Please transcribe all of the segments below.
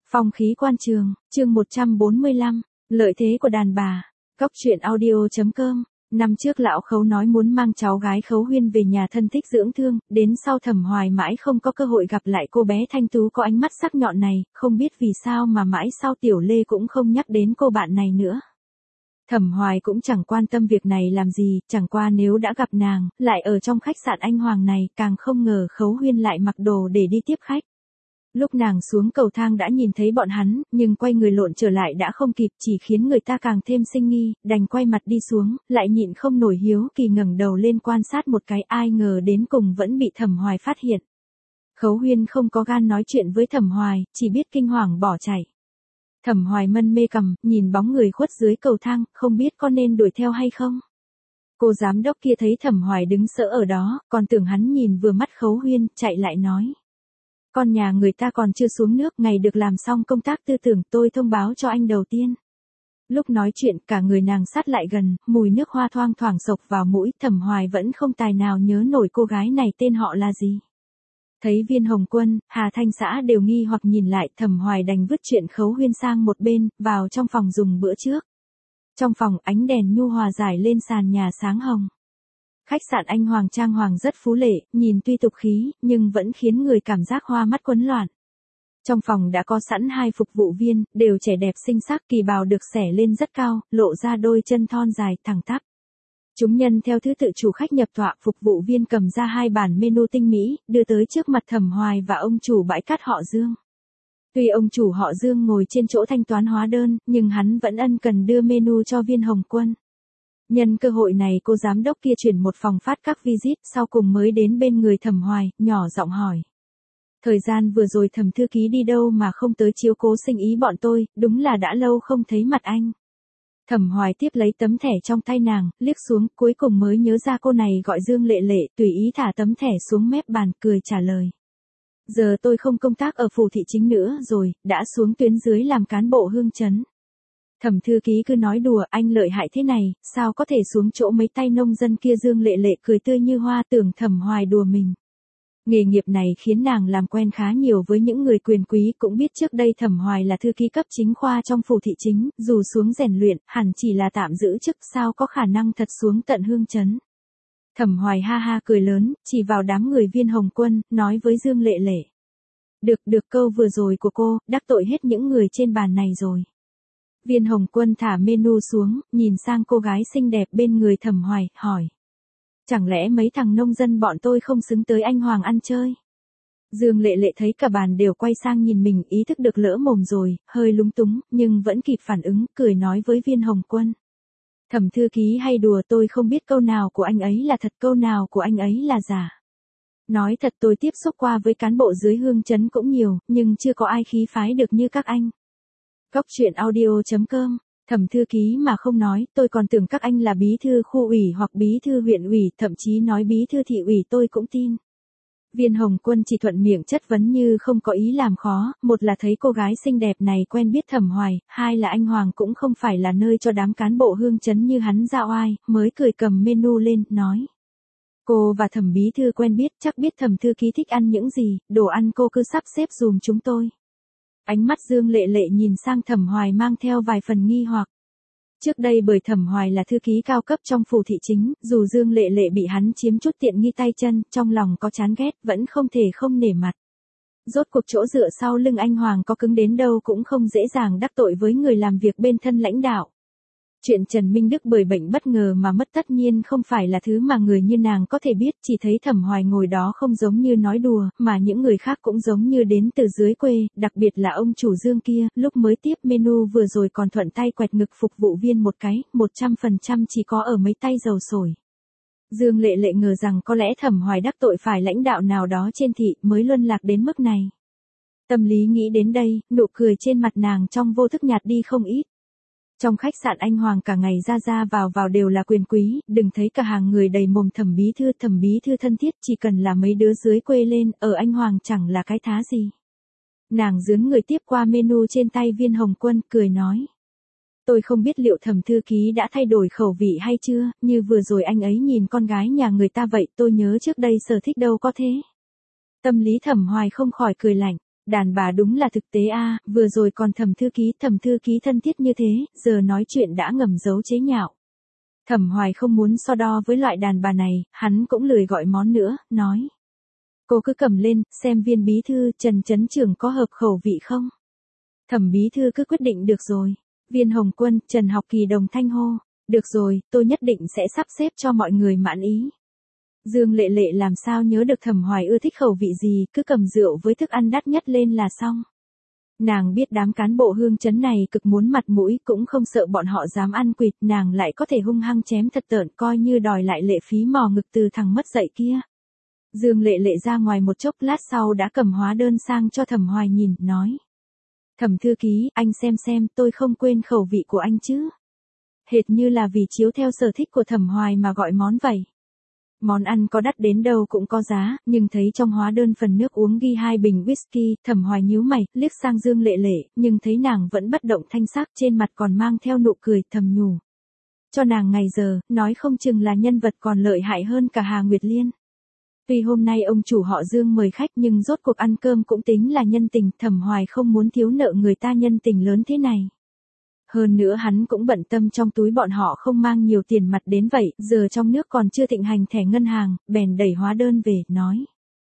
Phong khí quan trường, chương 145, lợi thế của đàn bà. Cóc truyện audio.com. Năm trước lão Khấu nói muốn mang cháu gái Khấu Huyên về nhà thân thích dưỡng thương, đến sau Thẩm Hoài mãi không có cơ hội gặp lại cô bé thanh tú có ánh mắt sắc nhọn này, không biết vì sao mà mãi sau Tiểu Lê cũng không nhắc đến cô bạn này nữa. Thẩm Hoài cũng chẳng quan tâm việc này làm gì, chẳng qua nếu đã gặp nàng, lại ở trong khách sạn Anh Hoàng này, càng không ngờ Khấu Huyên lại mặc đồ để đi tiếp khách. Lúc nàng xuống cầu thang đã nhìn thấy bọn hắn, nhưng quay người lộn trở lại đã không kịp, chỉ khiến người ta càng thêm sinh nghi, đành quay mặt đi xuống, lại nhịn không nổi hiếu kỳ ngẩng đầu lên quan sát một cái, ai ngờ đến cùng vẫn bị Thẩm Hoài phát hiện. Khấu Huyên không có gan nói chuyện với Thẩm Hoài, chỉ biết kinh hoàng bỏ chạy. Thẩm Hoài mân mê cằm, nhìn bóng người khuất dưới cầu thang, không biết có nên đuổi theo hay không. Cô giám đốc kia thấy Thẩm Hoài đứng sỡ ở đó, còn tưởng hắn nhìn vừa mắt Khấu Huyên, chạy lại nói. Con nhà người ta còn chưa xuống nước, ngày được làm xong công tác tư tưởng, tôi thông báo cho anh đầu tiên. Lúc nói chuyện, cả người nàng sát lại gần, mùi nước hoa thoang thoảng xộc vào mũi, Thẩm Hoài vẫn không tài nào nhớ nổi cô gái này tên họ là gì. Thấy Viên Hồng Quân, Hà Thanh Xã đều nghi hoặc nhìn lại, Thẩm Hoài đành vứt chuyện Khấu Huyên sang một bên, vào trong phòng dùng bữa trước. Trong phòng, ánh đèn nhu hòa rải lên sàn nhà sáng hồng. Khách sạn Anh Hoàng trang hoàng rất phú lệ, nhìn tuy tục khí, nhưng vẫn khiến người cảm giác hoa mắt quấn loạn. Trong phòng đã có sẵn hai phục vụ viên, đều trẻ đẹp xinh sắc, kỳ bào được xẻ lên rất cao, lộ ra đôi chân thon dài, thẳng tắp. Chúng nhân theo thứ tự chủ khách nhập tọa, phục vụ viên cầm ra hai bản menu tinh mỹ, đưa tới trước mặt Thẩm Hoài và ông chủ bãi cát họ Dương. Tuy ông chủ họ Dương ngồi trên chỗ thanh toán hóa đơn, nhưng hắn vẫn ân cần đưa menu cho Viên Hồng Quân. Nhân cơ hội này cô giám đốc kia chuyển một phòng phát các visit, sau cùng mới đến bên người Thẩm Hoài, nhỏ giọng hỏi. Thời gian vừa rồi Thẩm thư ký đi đâu mà không tới chiếu cố sinh ý bọn tôi, đúng là đã lâu không thấy mặt anh. Thẩm Hoài tiếp lấy tấm thẻ trong tay nàng, liếc xuống, cuối cùng mới nhớ ra cô này gọi Dương Lệ Lệ, tùy ý thả tấm thẻ xuống mép bàn, cười trả lời. Giờ tôi không công tác ở phủ thị chính nữa rồi, đã xuống tuyến dưới làm cán bộ Hương Chấn. Thẩm thư ký cứ nói đùa, anh lợi hại thế này, sao có thể xuống chỗ mấy tay nông dân kia. Dương Lệ Lệ cười tươi như hoa, tưởng Thẩm Hoài đùa mình. Nghề nghiệp này khiến nàng làm quen khá nhiều với những người quyền quý, cũng biết trước đây Thẩm Hoài là thư ký cấp chính khoa trong phủ thị chính, dù xuống rèn luyện, hẳn chỉ là tạm giữ chức, sao có khả năng thật xuống tận Hương Chấn. Thẩm Hoài ha ha cười lớn, chỉ vào đám người Viên Hồng Quân, nói với Dương Lệ Lệ. Được câu vừa rồi của cô, đắc tội hết những người trên bàn này rồi. Viên Hồng Quân thả menu xuống, nhìn sang cô gái xinh đẹp bên người Thẩm Hoài, hỏi. Chẳng lẽ mấy thằng nông dân bọn tôi không xứng tới anh Hoàng ăn chơi? Dương Lệ Lệ thấy cả bàn đều quay sang nhìn mình, ý thức được lỡ mồm rồi, hơi lúng túng, nhưng vẫn kịp phản ứng, cười nói với Viên Hồng Quân. Thẩm thư ký hay đùa, tôi không biết câu nào của anh ấy là thật, câu nào của anh ấy là giả. Nói thật, tôi tiếp xúc qua với cán bộ dưới Hương Chấn cũng nhiều, nhưng chưa có ai khí phái được như các anh. Cóc truyện audio.com. Thẩm thư ký mà không nói, tôi còn tưởng các anh là bí thư khu ủy hoặc bí thư huyện ủy, thậm chí nói bí thư thị ủy tôi cũng tin. Viên Hồng Quân chỉ thuận miệng chất vấn như không có ý làm khó, một là thấy cô gái xinh đẹp này quen biết Thẩm Hoài, hai là anh Hoàng cũng không phải là nơi cho đám cán bộ Hương Chấn như hắn ra oai, mới cười cầm menu lên, nói. Cô và Thẩm bí thư quen biết, chắc biết Thẩm thư ký thích ăn những gì, đồ ăn cô cứ sắp xếp dùm chúng tôi. Ánh mắt Dương Lệ Lệ nhìn sang Thẩm Hoài mang theo vài phần nghi hoặc. Trước đây bởi Thẩm Hoài là thư ký cao cấp trong phủ thị chính, dù Dương Lệ Lệ bị hắn chiếm chút tiện nghi tay chân, trong lòng có chán ghét, vẫn không thể không nể mặt. Rốt cuộc chỗ dựa sau lưng anh Hoàng có cứng đến đâu cũng không dễ dàng đắc tội với người làm việc bên thân lãnh đạo. Chuyện Trần Minh Đức bởi bệnh bất ngờ mà mất tất nhiên không phải là thứ mà người như nàng có thể biết, chỉ thấy Thẩm Hoài ngồi đó không giống như nói đùa, mà những người khác cũng giống như đến từ dưới quê, đặc biệt là ông chủ Dương kia, lúc mới tiếp menu vừa rồi còn thuận tay quẹt ngực phục vụ viên một cái, 100% chỉ có ở mấy tay dầu sổi. Dương Lệ Lệ ngờ rằng có lẽ Thẩm Hoài đắc tội phải lãnh đạo nào đó trên thị mới luân lạc đến mức này. Tâm lý nghĩ đến đây, nụ cười trên mặt nàng trong vô thức nhạt đi không ít. Trong khách sạn Anh Hoàng cả ngày ra vào đều là quyền quý, đừng thấy cả hàng người đầy mồm Thẩm bí thư thân thiết, chỉ cần là mấy đứa dưới quê lên, ở Anh Hoàng chẳng là cái thá gì. Nàng dướn người tiếp qua menu trên tay Viên Hồng Quân, cười nói. Tôi không biết liệu Thẩm thư ký đã thay đổi khẩu vị hay chưa, như vừa rồi anh ấy nhìn con gái nhà người ta vậy, tôi nhớ trước đây sở thích đâu có thế. Tâm lý Thẩm Hoài không khỏi cười lạnh. Đàn bà đúng là thực tế a, vừa rồi còn thẩm thư ký thân thiết như thế, giờ nói chuyện đã ngầm giấu chế nhạo. Thẩm Hoài không muốn so đo với loại đàn bà này, hắn cũng lười gọi món nữa, nói. Cô cứ cầm lên, xem viên bí thư Trần Chấn Trưởng có hợp khẩu vị không? Thẩm bí thư cứ quyết định được rồi. Viên Hồng Quân, Trần Học Kỳ đồng thanh hô. Được rồi, tôi nhất định sẽ sắp xếp cho mọi người mãn ý. Dương Lệ Lệ làm sao nhớ được Thẩm Hoài ưa thích khẩu vị gì, cứ cầm rượu với thức ăn đắt nhất lên là xong. Nàng biết đám cán bộ Hương Chấn này cực muốn mặt mũi, cũng không sợ bọn họ dám ăn quỵt, nàng lại có thể hung hăng chém thật tợn, coi như đòi lại lệ phí mò ngực từ thằng mất dạy kia. Dương Lệ Lệ ra ngoài một chốc lát sau đã cầm hóa đơn sang cho Thẩm Hoài nhìn, nói. Thẩm thư ký, anh xem, tôi không quên khẩu vị của anh chứ. Hệt như là vì chiếu theo sở thích của Thẩm Hoài mà gọi món vậy. Món ăn có đắt đến đâu cũng có giá, nhưng thấy trong hóa đơn phần nước uống ghi 2 bình whisky, Thẩm Hoài nhíu mày, liếc sang Dương Lệ Lệ, nhưng thấy nàng vẫn bất động thanh sắc, trên mặt còn mang theo nụ cười, thầm nhủ. Cho nàng ngày giờ, nói không chừng là nhân vật còn lợi hại hơn cả Hà Nguyệt Liên. Tuy hôm nay ông chủ họ Dương mời khách nhưng rốt cuộc ăn cơm cũng tính là nhân tình, Thẩm Hoài không muốn thiếu nợ người ta nhân tình lớn thế này. Hơn nữa hắn cũng bận tâm trong túi bọn họ không mang nhiều tiền mặt đến vậy, giờ trong nước còn chưa thịnh hành thẻ ngân hàng, bèn đẩy hóa đơn về, nói.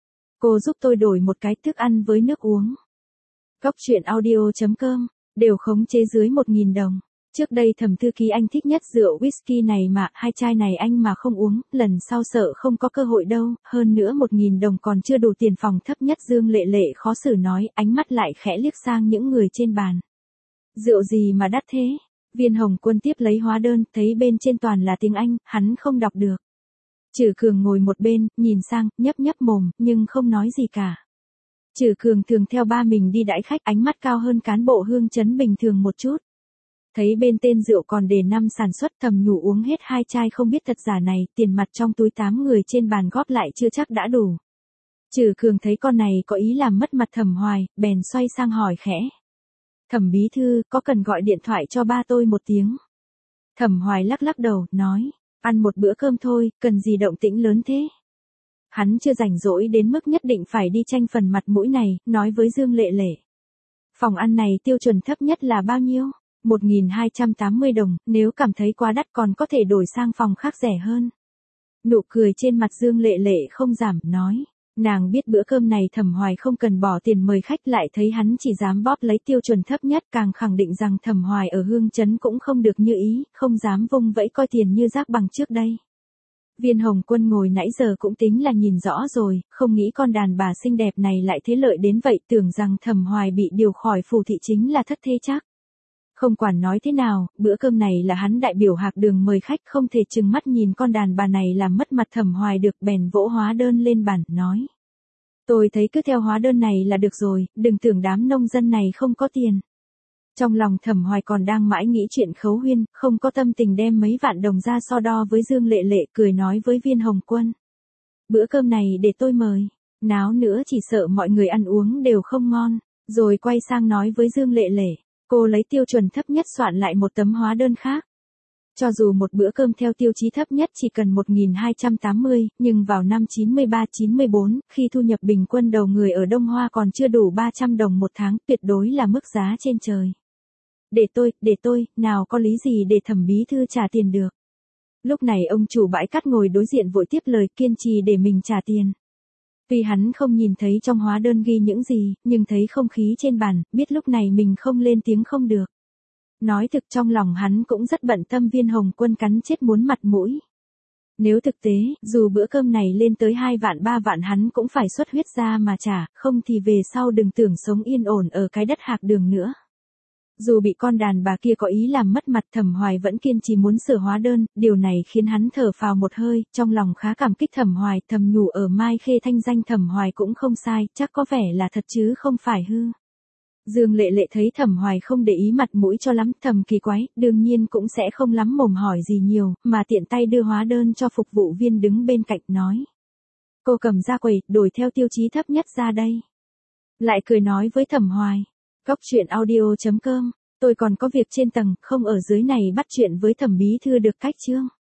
Cô giúp tôi đổi một cái thức ăn với nước uống. Góc truyện audio.com, đều khống chế dưới 1.000 đồng. Trước đây Thẩm thư ký anh thích nhất rượu whisky này mà, 2 chai này anh mà không uống, lần sau sợ không có cơ hội đâu, hơn nữa 1.000 đồng còn chưa đủ tiền phòng thấp nhất. Dương Lệ Lệ khó xử nói, ánh mắt lại khẽ liếc sang những người trên bàn. Rượu gì mà đắt thế? Viên Hồng Quân tiếp lấy hóa đơn, thấy bên trên toàn là tiếng Anh, hắn không đọc được. Trử Cường ngồi một bên, nhìn sang, nhấp mồm, nhưng không nói gì cả. Trử Cường thường theo ba mình đi đãi khách, ánh mắt cao hơn cán bộ Hương Chấn bình thường một chút. Thấy bên tên rượu còn đề năm sản xuất, thầm nhủ uống hết 2 chai không biết thật giả này, tiền mặt trong túi 8 người trên bàn góp lại chưa chắc đã đủ. Trử Cường thấy con này có ý làm mất mặt Thẩm Hoài, bèn xoay sang hỏi khẽ. Thẩm bí thư, có cần gọi điện thoại cho ba tôi một tiếng? Thẩm Hoài lắc đầu, nói, ăn một bữa cơm thôi, cần gì động tĩnh lớn thế? Hắn chưa rảnh rỗi đến mức nhất định phải đi tranh phần mặt mũi này, nói với Dương Lệ Lệ. Phòng ăn này tiêu chuẩn thấp nhất là bao nhiêu? 1.280 đồng, nếu cảm thấy quá đắt còn có thể đổi sang phòng khác rẻ hơn. Nụ cười trên mặt Dương Lệ Lệ không giảm, nói. Nàng biết bữa cơm này Thẩm Hoài không cần bỏ tiền mời khách, lại thấy hắn chỉ dám bóp lấy tiêu chuẩn thấp nhất, càng khẳng định rằng Thẩm Hoài ở Hương Chấn cũng không được như ý, không dám vung vẫy coi tiền như rác bằng trước đây. Viên Hồng Quân ngồi nãy giờ cũng tính là nhìn rõ rồi, không nghĩ con đàn bà xinh đẹp này lại thế lợi đến vậy, tưởng rằng Thẩm Hoài bị điều khỏi phủ thị chính là thất thế chắc. Không quản nói thế nào, bữa cơm này là hắn đại biểu Hạc Đường mời khách, không thể trừng mắt nhìn con đàn bà này làm mất mặt Thẩm Hoài được, bèn vỗ hóa đơn lên bàn, nói. Tôi thấy cứ theo hóa đơn này là được rồi, đừng tưởng đám nông dân này không có tiền. Trong lòng Thẩm Hoài còn đang mãi nghĩ chuyện khấu huyên, không có tâm tình đem mấy vạn đồng ra so đo với Dương Lệ Lệ, cười nói với Viên Hồng Quân. Bữa cơm này để tôi mời, náo nữa chỉ sợ mọi người ăn uống đều không ngon, rồi quay sang nói với Dương Lệ Lệ. Cô lấy tiêu chuẩn thấp nhất soạn lại một tấm hóa đơn khác. Cho dù một bữa cơm theo tiêu chí thấp nhất chỉ cần 1.280, nhưng vào năm 93-94, khi thu nhập bình quân đầu người ở Đông Hoa còn chưa đủ 300 đồng một tháng, tuyệt đối là mức giá trên trời. Để tôi, nào có lý gì để Thẩm bí thư trả tiền được. Lúc này ông chủ bãi cát ngồi đối diện vội tiếp lời, kiên trì để mình trả tiền. Tuy hắn không nhìn thấy trong hóa đơn ghi những gì, nhưng thấy không khí trên bàn, biết lúc này mình không lên tiếng không được. Nói thực trong lòng hắn cũng rất bận tâm Viên Hồng Quân cắn chết muốn mặt mũi. Nếu thực tế, dù bữa cơm này lên tới 2 vạn 3 vạn hắn cũng phải xuất huyết ra mà trả, không thì về sau đừng tưởng sống yên ổn ở cái đất Hạc Đường nữa. Dù bị con đàn bà kia có ý làm mất mặt, Thẩm Hoài vẫn kiên trì muốn sửa hóa đơn, điều này khiến hắn thở phào một hơi, trong lòng khá cảm kích Thẩm Hoài, thầm nhủ ở Mai Khê thanh danh Thẩm Hoài cũng không sai, chắc có vẻ là thật chứ không phải hư. Dương Lệ Lệ thấy Thẩm Hoài không để ý mặt mũi cho lắm, thầm kỳ quái, đương nhiên cũng sẽ không lắm mồm hỏi gì nhiều, mà tiện tay đưa hóa đơn cho phục vụ viên đứng bên cạnh, nói. Cô cầm ra quầy, đổi theo tiêu chí thấp nhất ra đây. Lại cười nói với Thẩm Hoài. Góc truyện audio.com, tôi còn có việc trên tầng, không ở dưới này bắt chuyện với Thẩm bí thư được cách chưa?